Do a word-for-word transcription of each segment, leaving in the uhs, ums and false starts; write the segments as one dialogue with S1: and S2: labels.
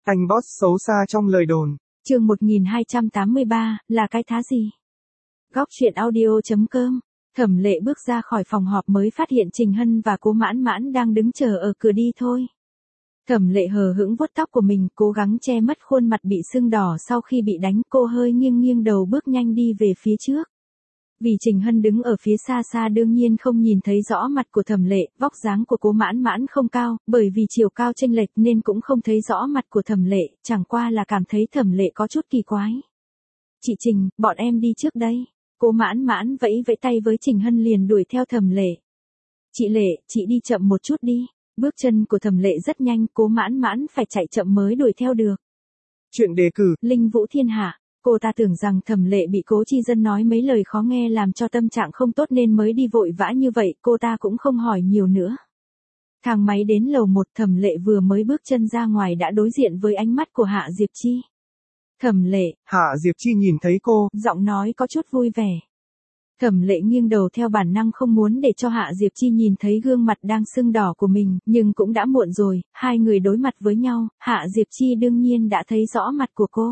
S1: Anh boss xấu xa trong lời đồn.
S2: Chương một nghìn hai trăm tám mươi ba, là cái thá gì? Góc truyện audio chấm com. Thẩm Lệ bước ra khỏi phòng họp mới phát hiện Trình Hân và Cố Mãn Mãn đang đứng chờ ở cửa đi thôi. Thẩm Lệ hờ hững vuốt tóc của mình, cố gắng che mất khuôn mặt bị sưng đỏ sau khi bị đánh, cô hơi nghiêng nghiêng đầu bước nhanh đi về phía trước. Vì Trình Hân đứng ở phía xa xa đương nhiên không nhìn thấy rõ mặt của Thẩm Lệ, vóc dáng của Cố Mãn Mãn không cao, bởi vì chiều cao chênh lệch nên cũng không thấy rõ mặt của Thẩm Lệ, chẳng qua là cảm thấy Thẩm Lệ có chút kỳ quái. "Chị Trình, bọn em đi trước đây." Cố Mãn Mãn vẫy vẫy tay với Trình Hân liền đuổi theo Thẩm Lệ. "Chị Lệ, chị đi chậm một chút đi." Bước chân của Thẩm Lệ rất nhanh, Cố Mãn Mãn phải chạy chậm mới đuổi theo được.
S1: Chuyện đề cử
S2: Linh Vũ Thiên Hạ. Cô ta tưởng rằng Thẩm Lệ bị Cố Chi Dân nói mấy lời khó nghe làm cho tâm trạng không tốt nên mới đi vội vã như vậy, cô ta cũng không hỏi nhiều nữa. Thang máy đến lầu một, Thẩm Lệ vừa mới bước chân ra ngoài đã đối diện với ánh mắt của Hạ Diệp Chi. "Thẩm Lệ."
S1: Hạ Diệp Chi nhìn thấy cô,
S2: giọng nói có chút vui vẻ. Thẩm Lệ nghiêng đầu theo bản năng không muốn để cho Hạ Diệp Chi nhìn thấy gương mặt đang sưng đỏ của mình, nhưng cũng đã muộn rồi, hai người đối mặt với nhau, Hạ Diệp Chi đương nhiên đã thấy rõ mặt của cô.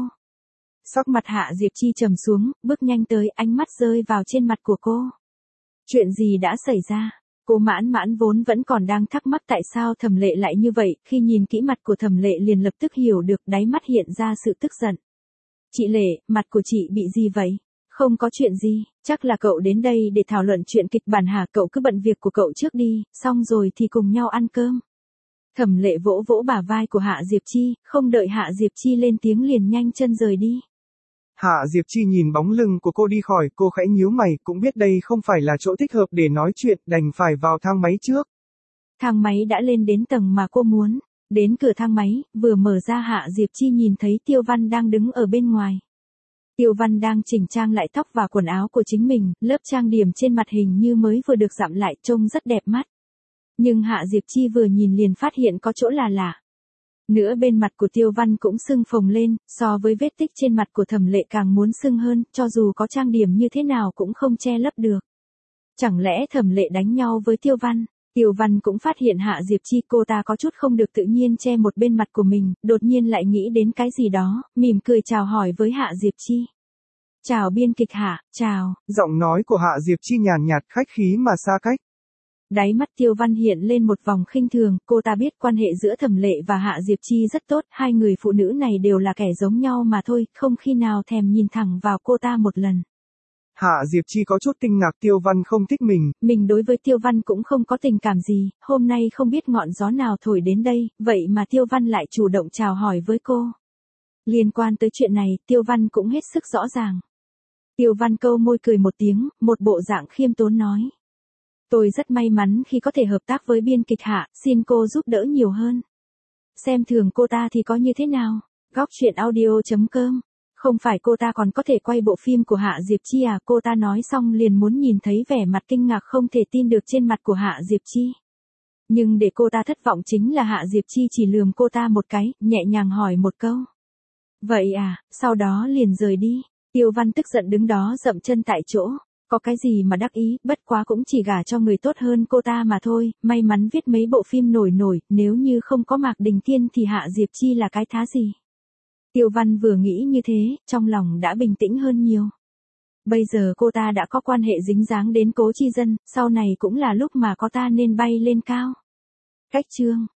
S2: Sắc mặt Hạ Diệp Chi trầm xuống, bước nhanh tới, ánh mắt rơi vào trên mặt của cô. Chuyện gì đã xảy ra? Cố Mãn Mãn vốn vẫn còn đang thắc mắc tại sao Thẩm Lệ lại như vậy, khi nhìn kỹ mặt của Thẩm Lệ liền lập tức hiểu được, đáy mắt hiện ra sự tức giận. "Chị Lệ, mặt của chị bị gì vậy?" "Không có chuyện gì, chắc là cậu đến đây để thảo luận chuyện kịch bản hả, cậu cứ bận việc của cậu trước đi, xong rồi thì cùng nhau ăn cơm." Thẩm Lệ vỗ vỗ bả vai của Hạ Diệp Chi, không đợi Hạ Diệp Chi lên tiếng liền nhanh chân rời đi.
S1: Hạ Diệp Chi nhìn bóng lưng của cô đi khỏi, cô khẽ nhíu mày, cũng biết đây không phải là chỗ thích hợp để nói chuyện, đành phải vào thang máy trước.
S2: Thang máy đã lên đến tầng mà cô muốn. Đến cửa thang máy, vừa mở ra Hạ Diệp Chi nhìn thấy Tiêu Văn đang đứng ở bên ngoài. Tiêu Văn đang chỉnh trang lại tóc và quần áo của chính mình, lớp trang điểm trên mặt hình như mới vừa được dặm lại, trông rất đẹp mắt. Nhưng Hạ Diệp Chi vừa nhìn liền phát hiện có chỗ là lạ. Nữa bên mặt của Tiêu Văn cũng sưng phồng lên, so với vết tích trên mặt của Thẩm Lệ càng muốn sưng hơn, cho dù có trang điểm như thế nào cũng không che lấp được. Chẳng lẽ Thẩm Lệ đánh nhau với Tiêu Văn? Tiêu Văn cũng phát hiện Hạ Diệp Chi, cô ta có chút không được tự nhiên che một bên mặt của mình, đột nhiên lại nghĩ đến cái gì đó, mỉm cười chào hỏi với Hạ Diệp Chi. "Chào biên kịch Hạ." "Chào."
S1: Giọng nói của Hạ Diệp Chi nhàn nhạt, khách khí mà xa cách.
S2: Đáy mắt Tiêu Văn hiện lên một vòng khinh thường, cô ta biết quan hệ giữa Thẩm Lệ và Hạ Diệp Chi rất tốt, hai người phụ nữ này đều là kẻ giống nhau mà thôi, không khi nào thèm nhìn thẳng vào cô ta một lần.
S1: Hạ Diệp Chi có chút kinh ngạc Tiêu Văn không thích mình.
S2: Mình đối với Tiêu Văn cũng không có tình cảm gì, hôm nay không biết ngọn gió nào thổi đến đây, vậy mà Tiêu Văn lại chủ động chào hỏi với cô. Liên quan tới chuyện này, Tiêu Văn cũng hết sức rõ ràng. Tiêu Văn câu môi cười một tiếng, một bộ dạng khiêm tốn nói. "Tôi rất may mắn khi có thể hợp tác với biên kịch Hạ, xin cô giúp đỡ nhiều hơn." Xem thường cô ta thì có như thế nào? Góc truyện audio chấm com. Không phải cô ta còn có thể quay bộ phim của Hạ Diệp Chi à? Cô ta nói xong liền muốn nhìn thấy vẻ mặt kinh ngạc không thể tin được trên mặt của Hạ Diệp Chi. Nhưng để cô ta thất vọng chính là Hạ Diệp Chi chỉ lườm cô ta một cái, nhẹ nhàng hỏi một câu. "Vậy à?" Sau đó liền rời đi. Tiêu Văn tức giận đứng đó dậm chân tại chỗ. Có cái gì mà đắc ý, bất quá cũng chỉ gả cho người tốt hơn cô ta mà thôi, may mắn viết mấy bộ phim nổi nổi, nếu như không có Mạc Đình Kiên thì Hạ Diệp Chi là cái thá gì. Tiêu Văn vừa nghĩ như thế, trong lòng đã bình tĩnh hơn nhiều. Bây giờ cô ta đã có quan hệ dính dáng đến Cố Chi Dân, sau này cũng là lúc mà có ta nên bay lên cao. Cách chương